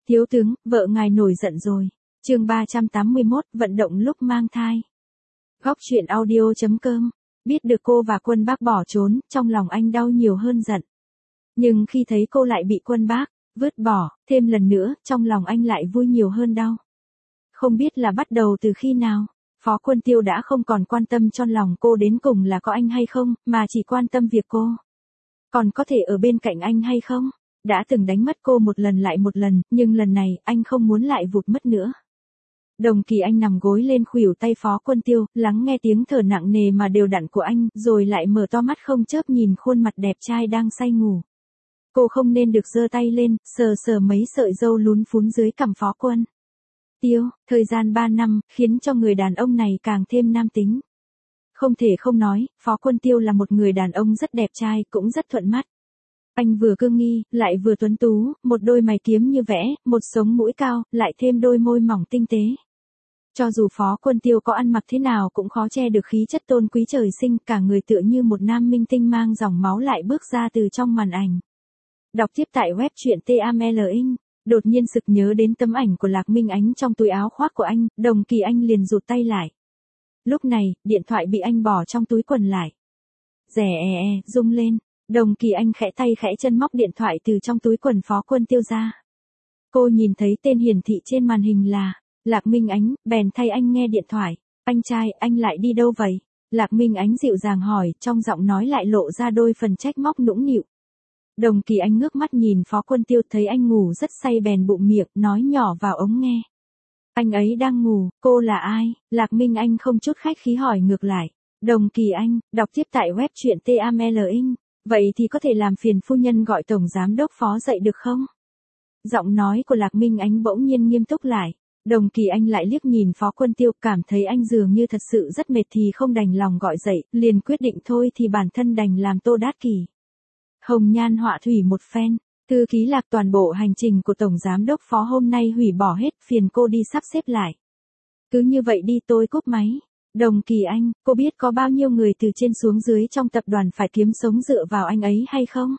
Thiếu tướng, vợ ngài nổi giận rồi. Chương 381, vận động lúc mang thai. Góc truyện audio.com. Biết được cô và Quân Bác bỏ trốn, trong lòng anh đau nhiều hơn giận. Nhưng khi thấy cô lại bị Quân Bác vứt bỏ, thêm lần nữa, trong lòng anh lại vui nhiều hơn đau. Không biết là bắt đầu từ khi nào, Phó Quân Tiêu đã không còn quan tâm trong lòng cô đến cùng là có anh hay không, mà chỉ quan tâm việc cô còn có thể ở bên cạnh anh hay không. Đã từng đánh mất cô một lần lại một lần, nhưng lần này, anh không muốn lại vụt mất nữa. Đồng Kỳ Anh nằm gối lên khuỷu tay Phó Quân Tiêu, lắng nghe tiếng thở nặng nề mà đều đặn của anh, rồi lại mở to mắt không chớp nhìn khuôn mặt đẹp trai đang say ngủ. Cô không nên được giơ tay lên, sờ sờ mấy sợi râu lún phún dưới cằm Phó Quân Tiêu. Thời gian 3 năm, khiến cho người đàn ông này càng thêm nam tính. Không thể không nói, Phó Quân Tiêu là một người đàn ông rất đẹp trai, cũng rất thuận mắt. Anh vừa cương nghi, lại vừa tuấn tú, một đôi mày kiếm như vẽ, một sống mũi cao, lại thêm đôi môi mỏng tinh tế. Cho dù Phó Quân Tiêu có ăn mặc thế nào cũng khó che được khí chất tôn quý trời sinh, cả người tựa như một nam minh tinh mang dòng máu lại bước ra từ trong màn ảnh. Đọc tiếp tại web truyện TAMLIN, đột nhiên sực nhớ đến tấm ảnh của Lạc Minh Ánh trong túi áo khoác của anh, Đồng Kỳ Anh liền rụt tay lại. Lúc này, điện thoại bị anh bỏ trong túi quần lại. Rè rung lên. Đồng Kỳ Anh khẽ tay khẽ chân móc điện thoại từ trong túi quần Phó Quân Tiêu ra. Cô nhìn thấy tên hiển thị trên màn hình là Lạc Minh Ánh, bèn thay anh nghe điện thoại. Anh trai, anh lại đi đâu vậy? Lạc Minh Ánh dịu dàng hỏi, trong giọng nói lại lộ ra đôi phần trách móc nũng nịu. Đồng Kỳ Anh ngước mắt nhìn Phó Quân Tiêu, thấy anh ngủ rất say bèn bụng miệng, nói nhỏ vào ống nghe. Anh ấy đang ngủ, cô là ai? Lạc Minh Anh không chút khách khí hỏi ngược lại. Đồng Kỳ Anh, đọc tiếp tại web truyện TAMLIN. Vậy thì có thể làm phiền phu nhân gọi Tổng Giám đốc Phó dậy được không? Giọng nói của Lạc Minh Ánh bỗng nhiên nghiêm túc lại. Đồng Kỳ Anh lại liếc nhìn Phó Quân Tiêu, cảm thấy anh dường như thật sự rất mệt thì không đành lòng gọi dậy, liền quyết định thôi thì bản thân đành làm Tô Đát Kỷ. Hồng nhan họa thủy một phen, thư ký Lạc toàn bộ hành trình của Tổng Giám đốc Phó hôm nay hủy bỏ hết, phiền cô đi sắp xếp lại. Cứ như vậy đi, tôi cúp máy. Đồng Kỳ Anh, cô biết có bao nhiêu người từ trên xuống dưới trong tập đoàn phải kiếm sống dựa vào anh ấy hay không?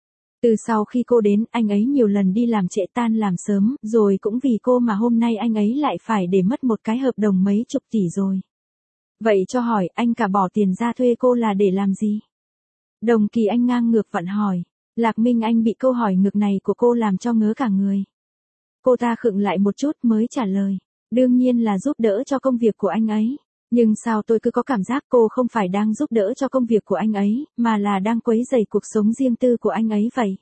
Từ sau khi cô đến, anh ấy nhiều lần đi làm trễ tan làm sớm, rồi cũng vì cô mà hôm nay anh ấy lại phải để mất một cái hợp đồng mấy chục tỷ rồi. Vậy cho hỏi, anh cả bỏ tiền ra thuê cô là để làm gì? Đồng Kỳ Anh ngang ngược vặn hỏi. Lạc Minh Anh bị câu hỏi ngược này của cô làm cho ngớ cả người. Cô ta khựng lại một chút mới trả lời. Đương nhiên là giúp đỡ cho công việc của anh ấy. Nhưng sao tôi cứ có cảm giác cô không phải đang giúp đỡ cho công việc của anh ấy, mà là đang quấy rầy cuộc sống riêng tư của anh ấy vậy.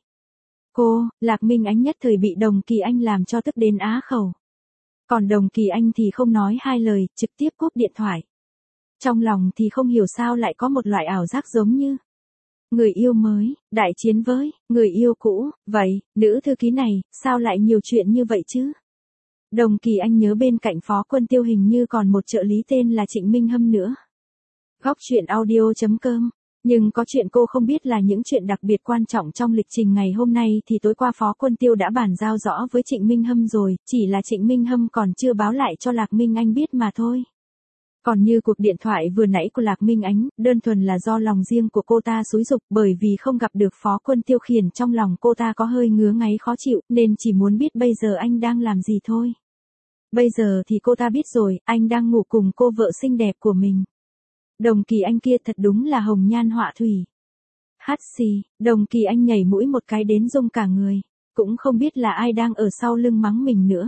Cô, Lạc Minh Ánh nhất thời bị Đồng Kỳ Anh làm cho tức đến á khẩu. Còn Đồng Kỳ Anh thì không nói hai lời, trực tiếp cúp điện thoại. Trong lòng thì không hiểu sao lại có một loại ảo giác giống như người yêu mới, đại chiến với người yêu cũ, vậy, nữ thư ký này, sao lại nhiều chuyện như vậy chứ? Đồng Kỳ Anh nhớ bên cạnh Phó Quân Tiêu hình như còn một trợ lý tên là Trịnh Minh Hâm nữa. Góc truyện audio.com. Nhưng có chuyện cô không biết là những chuyện đặc biệt quan trọng trong lịch trình ngày hôm nay thì tối qua Phó Quân Tiêu đã bàn giao rõ với Trịnh Minh Hâm rồi, chỉ là Trịnh Minh Hâm còn chưa báo lại cho Lạc Minh Anh biết mà thôi. Còn như cuộc điện thoại vừa nãy của Lạc Minh Ánh, đơn thuần là do lòng riêng của cô ta xúi giục, bởi vì không gặp được Phó Quân Tiêu khiến trong lòng cô ta có hơi ngứa ngáy khó chịu, nên chỉ muốn biết bây giờ anh đang làm gì thôi. Bây giờ thì cô ta biết rồi, anh đang ngủ cùng cô vợ xinh đẹp của mình. Đồng Kỳ Anh kia thật đúng là hồng nhan họa thủy. Hát xì, Đồng Kỳ Anh nhảy mũi một cái đến rung cả người, cũng không biết là ai đang ở sau lưng mắng mình nữa.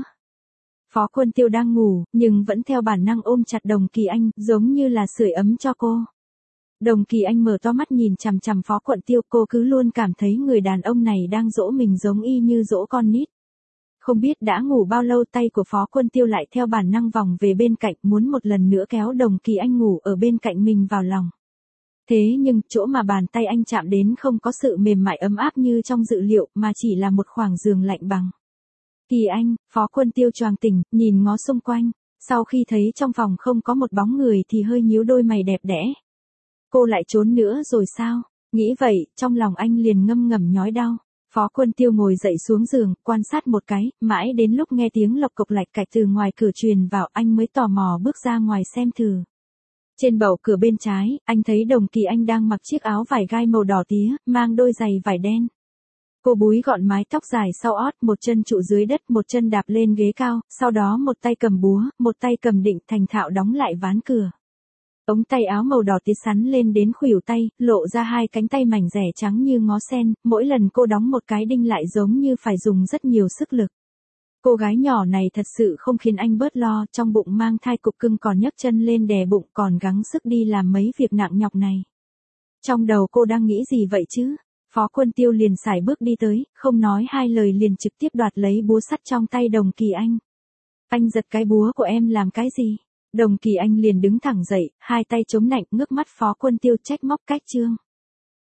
Phó Quân Tiêu đang ngủ, nhưng vẫn theo bản năng ôm chặt Đồng Kỳ Anh, giống như là sưởi ấm cho cô. Đồng Kỳ Anh mở to mắt nhìn chằm chằm Phó Quân Tiêu, cô cứ luôn cảm thấy người đàn ông này đang dỗ mình giống y như dỗ con nít. Không biết đã ngủ bao lâu, tay của Phó Quân Tiêu lại theo bản năng vòng về bên cạnh, muốn một lần nữa kéo Đồng Kỳ Anh ngủ ở bên cạnh mình vào lòng. Thế nhưng, chỗ mà bàn tay anh chạm đến không có sự mềm mại ấm áp như trong dự liệu, mà chỉ là một khoảng giường lạnh bằng. Kỳ Anh, Phó Quân Tiêu choàng tỉnh, nhìn ngó xung quanh, sau khi thấy trong phòng không có một bóng người thì hơi nhíu đôi mày đẹp đẽ. Cô lại trốn nữa rồi sao? Nghĩ vậy, trong lòng anh liền ngâm ngầm nhói đau. Phó Quân Tiêu ngồi dậy xuống giường, quan sát một cái, mãi đến lúc nghe tiếng lộc cộc lạch cạch từ ngoài cửa truyền vào, anh mới tò mò bước ra ngoài xem thử. Trên bậu cửa bên trái, anh thấy Đồng Kỳ Anh đang mặc chiếc áo vải gai màu đỏ tía, mang đôi giày vải đen. Cô búi gọn mái tóc dài sau ót, một chân trụ dưới đất, một chân đạp lên ghế cao, sau đó một tay cầm búa, một tay cầm định, thành thạo đóng lại ván cửa. Ống tay áo màu đỏ tía sắn lên đến khuỷu tay, lộ ra hai cánh tay mảnh dẻ trắng như ngó sen, mỗi lần cô đóng một cái đinh lại giống như phải dùng rất nhiều sức lực. Cô gái nhỏ này thật sự không khiến anh bớt lo, trong bụng mang thai cục cưng còn nhấc chân lên đè bụng còn gắng sức đi làm mấy việc nặng nhọc này. Trong đầu cô đang nghĩ gì vậy chứ? Phó Quân Tiêu liền sải bước đi tới, không nói hai lời liền trực tiếp đoạt lấy búa sắt trong tay Đồng Kỳ Anh. Anh giật cái búa của em làm cái gì? Đồng Kỳ Anh liền đứng thẳng dậy, hai tay chống nạnh, ngước mắt Phó Quân Tiêu trách móc cách Trương.